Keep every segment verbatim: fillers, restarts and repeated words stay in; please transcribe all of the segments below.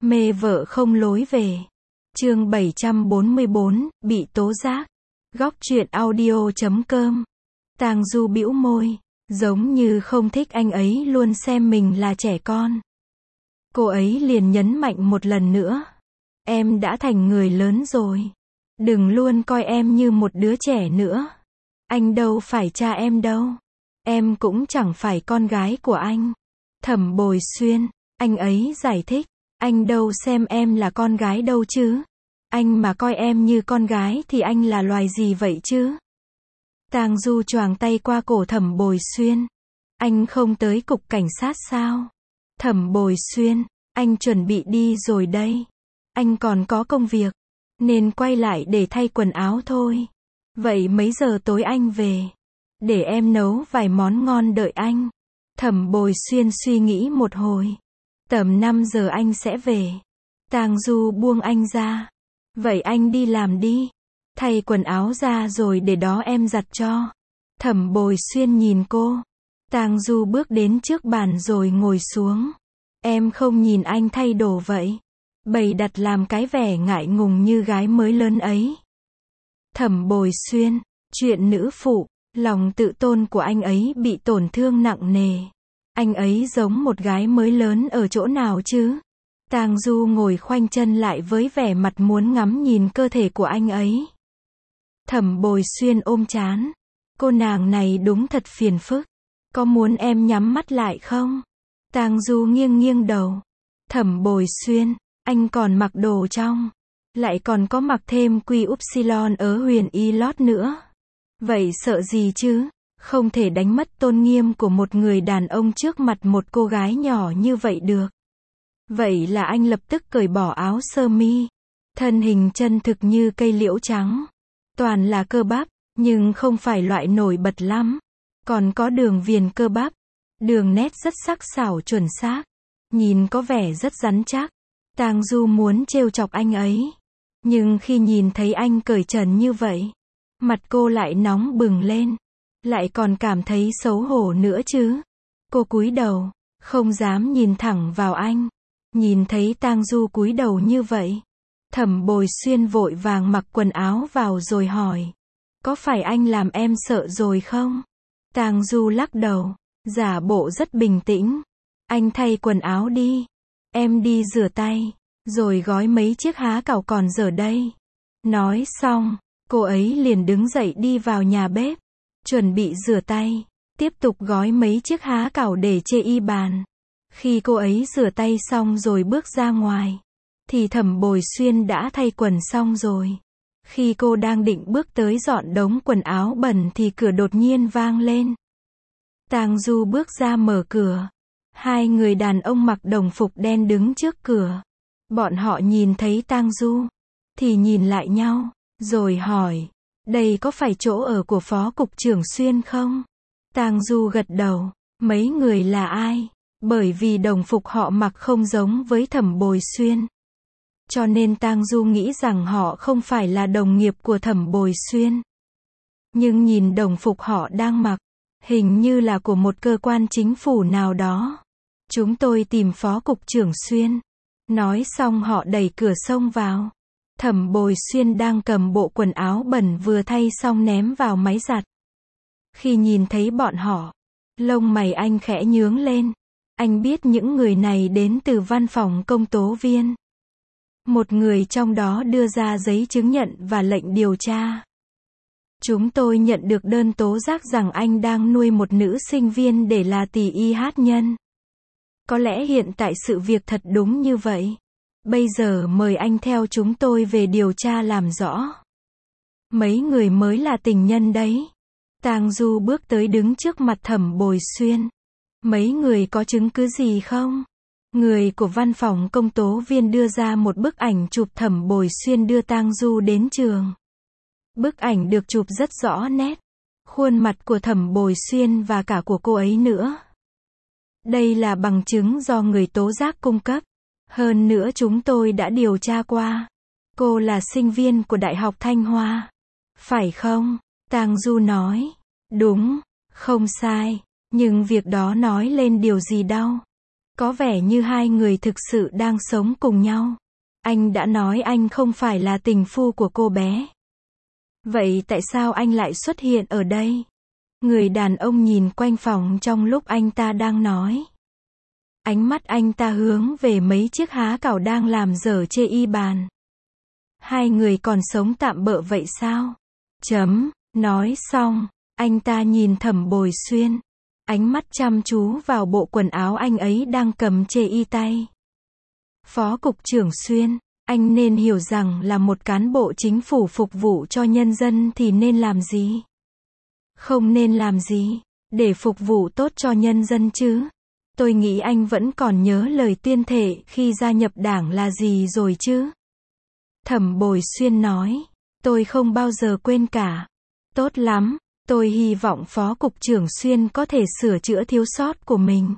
Mê vợ không lối về. Chương bảy trăm bốn mươi bốn, bị tố giác. Góc truyện audio chấm com. Tang Du bĩu môi, giống như không thích anh ấy luôn xem mình là trẻ con. Cô ấy liền nhấn mạnh một lần nữa. Em đã thành người lớn rồi. Đừng luôn coi em như một đứa trẻ nữa. Anh đâu phải cha em đâu. Em cũng chẳng phải con gái của anh. Thẩm Bồi Xuyên, anh ấy giải thích. Anh đâu xem em là con gái đâu chứ. Anh mà coi em như con gái thì anh là loài gì vậy chứ? Tang Du choàng tay qua cổ Thẩm Bồi Xuyên. Anh không tới cục cảnh sát sao? Thẩm Bồi Xuyên, anh chuẩn bị đi rồi đây. Anh còn có công việc, nên quay lại để thay quần áo thôi. Vậy mấy giờ tối anh về? Để em nấu vài món ngon đợi anh. Thẩm Bồi Xuyên suy nghĩ một hồi. Tầm năm giờ anh sẽ về. Tang Du buông anh ra. Vậy anh đi làm đi. Thay quần áo ra rồi để đó em giặt cho. Thẩm Bồi Xuyên nhìn cô. Tang Du bước đến trước bàn rồi ngồi xuống. Em không nhìn anh thay đồ vậy. Bày đặt làm cái vẻ ngại ngùng như gái mới lớn ấy. Thẩm Bồi Xuyên, chuyện nữ phụ, lòng tự tôn của anh ấy bị tổn thương nặng nề. Anh ấy giống một gái mới lớn ở chỗ nào chứ? Tang Du ngồi khoanh chân lại với vẻ mặt muốn ngắm nhìn cơ thể của anh ấy. Thẩm Bồi Xuyên ôm trán. Cô nàng này đúng thật phiền phức. Có muốn em nhắm mắt lại không? Tang Du nghiêng nghiêng đầu. Thẩm Bồi Xuyên, anh còn mặc đồ trong. Lại còn có mặc thêm quy upsilon ở huyền y lót nữa. Vậy sợ gì chứ? Không thể đánh mất tôn nghiêm của một người đàn ông trước mặt một cô gái nhỏ như vậy được. Vậy là anh lập tức cởi bỏ áo sơ mi. Thân hình chân thực như cây liễu trắng. Toàn là cơ bắp, nhưng không phải loại nổi bật lắm. Còn có đường viền cơ bắp. Đường nét rất sắc sảo chuẩn xác. Nhìn có vẻ rất rắn chắc. Tang Du muốn trêu chọc anh ấy. Nhưng khi nhìn thấy anh cởi trần như vậy, mặt cô lại nóng bừng lên. Lại còn cảm thấy xấu hổ nữa chứ. Cô cúi đầu, không dám nhìn thẳng vào anh. Nhìn thấy Tang Du cúi đầu như vậy, Thẩm Bồi Xuyên vội vàng mặc quần áo vào rồi hỏi. Có phải anh làm em sợ rồi không? Tang Du lắc đầu, giả bộ rất bình tĩnh. Anh thay quần áo đi. Em đi rửa tay, rồi gói mấy chiếc há cảo còn dở đây. Nói xong, cô ấy liền đứng dậy đi vào nhà bếp. Chuẩn bị rửa tay, tiếp tục gói mấy chiếc há cảo để chê y bàn. Khi cô ấy rửa tay xong rồi bước ra ngoài, thì Thẩm Bồi Xuyên đã thay quần xong rồi. Khi cô đang định bước tới dọn đống quần áo bẩn thì cửa đột nhiên vang lên. Tang Du bước ra mở cửa. Hai người đàn ông mặc đồng phục đen đứng trước cửa. Bọn họ nhìn thấy Tang Du, thì nhìn lại nhau, rồi hỏi. Đây có phải chỗ ở của Phó Cục trưởng Xuyên không? Tang Du gật đầu. Mấy người là ai? Bởi vì đồng phục họ mặc không giống với Thẩm Bồi Xuyên. Cho nên Tang Du nghĩ rằng họ không phải là đồng nghiệp của Thẩm Bồi Xuyên. Nhưng nhìn đồng phục họ đang mặc, hình như là của một cơ quan chính phủ nào đó. Chúng tôi tìm Phó Cục trưởng Xuyên. Nói xong họ đẩy cửa xông vào. Thẩm Bồi Xuyên đang cầm bộ quần áo bẩn vừa thay xong ném vào máy giặt. Khi nhìn thấy bọn họ, lông mày anh khẽ nhướng lên. Anh biết những người này đến từ văn phòng công tố viên. Một người trong đó đưa ra giấy chứng nhận và lệnh điều tra. Chúng tôi nhận được đơn tố giác rằng anh đang nuôi một nữ sinh viên để là tỷ y hát nhân. Có lẽ hiện tại sự việc thật đúng như vậy. Bây giờ mời anh theo chúng tôi về điều tra làm rõ. Mấy người mới là tình nhân đấy. Tang Du bước tới đứng trước mặt Thẩm Bồi Xuyên. Mấy người có chứng cứ gì không? Người của văn phòng công tố viên đưa ra một bức ảnh chụp Thẩm Bồi Xuyên đưa Tang Du đến trường. Bức ảnh được chụp rất rõ nét. Khuôn mặt của Thẩm Bồi Xuyên và cả của cô ấy nữa. Đây là bằng chứng do người tố giác cung cấp. Hơn nữa chúng tôi đã điều tra qua. Cô là sinh viên của Đại học Thanh Hoa. Phải không? Tang Du nói. Đúng, không sai. Nhưng việc đó nói lên điều gì đâu. Có vẻ như hai người thực sự đang sống cùng nhau. Anh đã nói anh không phải là tình phu của cô bé. Vậy tại sao anh lại xuất hiện ở đây? Người đàn ông nhìn quanh phòng trong lúc anh ta đang nói. Ánh mắt anh ta hướng về mấy chiếc há cảo đang làm dở chê y bàn. Hai người còn sống tạm bợ vậy sao? Chấm, nói xong, anh ta nhìn Thẩm Bồi Xuyên. Ánh mắt chăm chú vào bộ quần áo anh ấy đang cầm chê y tay. Phó Cục trưởng Xuyên, anh nên hiểu rằng là một cán bộ chính phủ phục vụ cho nhân dân thì nên làm gì? Không nên làm gì, để phục vụ tốt cho nhân dân chứ? Tôi nghĩ anh vẫn còn nhớ lời tuyên thệ khi gia nhập đảng là gì rồi chứ? Thẩm Bồi Xuyên nói, tôi không bao giờ quên cả. Tốt lắm, tôi hy vọng Phó Cục trưởng Xuyên có thể sửa chữa thiếu sót của mình.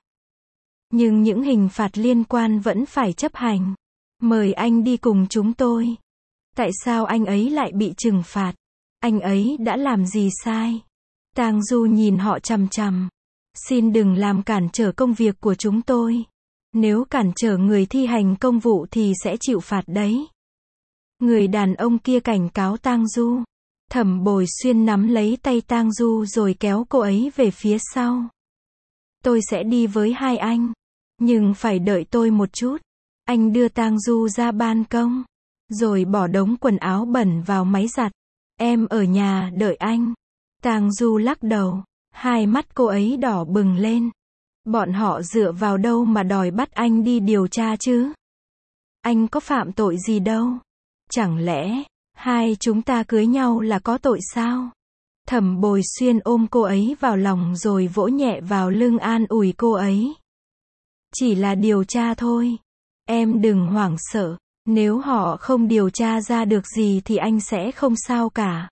Nhưng những hình phạt liên quan vẫn phải chấp hành. Mời anh đi cùng chúng tôi. Tại sao anh ấy lại bị trừng phạt? Anh ấy đã làm gì sai? Tang Du nhìn họ chằm chằm. Xin đừng làm cản trở công việc của chúng tôi. Nếu cản trở người thi hành công vụ thì sẽ chịu phạt đấy. Người đàn ông kia cảnh cáo Tang Du. Thẩm Bồi Xuyên nắm lấy tay Tang Du rồi kéo cô ấy về phía sau. Tôi sẽ đi với hai anh. Nhưng phải đợi tôi một chút. Anh đưa Tang Du ra ban công. Rồi bỏ đống quần áo bẩn vào máy giặt. Em ở nhà đợi anh. Tang Du lắc đầu. Hai mắt cô ấy đỏ bừng lên. Bọn họ dựa vào đâu mà đòi bắt anh đi điều tra chứ? Anh có phạm tội gì đâu. Chẳng lẽ, hai chúng ta cưới nhau là có tội sao? Thẩm Bồi Xuyên ôm cô ấy vào lòng rồi vỗ nhẹ vào lưng an ủi cô ấy. Chỉ là điều tra thôi. Em đừng hoảng sợ. Nếu họ không điều tra ra được gì thì anh sẽ không sao cả.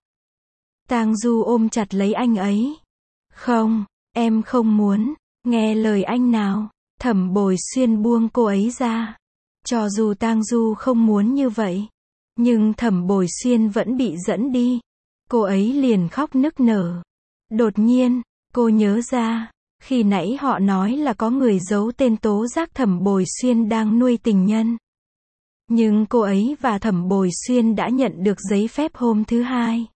Tang Du ôm chặt lấy anh ấy. Không, em không muốn. Nghe lời anh nào. Thẩm Bồi Xuyên buông cô ấy ra. Cho dù Tang Du không muốn như vậy. Nhưng Thẩm Bồi Xuyên vẫn bị dẫn đi. Cô ấy liền khóc nức nở. Đột nhiên, cô nhớ ra. Khi nãy họ nói là có người giấu tên tố giác Thẩm Bồi Xuyên đang nuôi tình nhân. Nhưng cô ấy và Thẩm Bồi Xuyên đã nhận được giấy phép hôm thứ hai.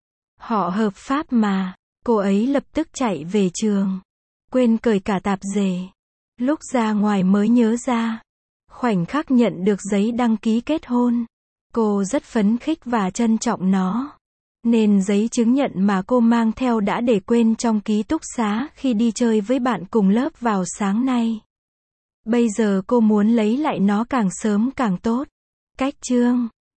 Họ hợp pháp mà. Cô ấy lập tức chạy về trường. Quên cởi cả tạp dề. Lúc ra ngoài mới nhớ ra. Khoảnh khắc nhận được giấy đăng ký kết hôn. Cô rất phấn khích và trân trọng nó. Nên giấy chứng nhận mà cô mang theo đã để quên trong ký túc xá khi đi chơi với bạn cùng lớp vào sáng nay. Bây giờ cô muốn lấy lại nó càng sớm càng tốt. Cách chương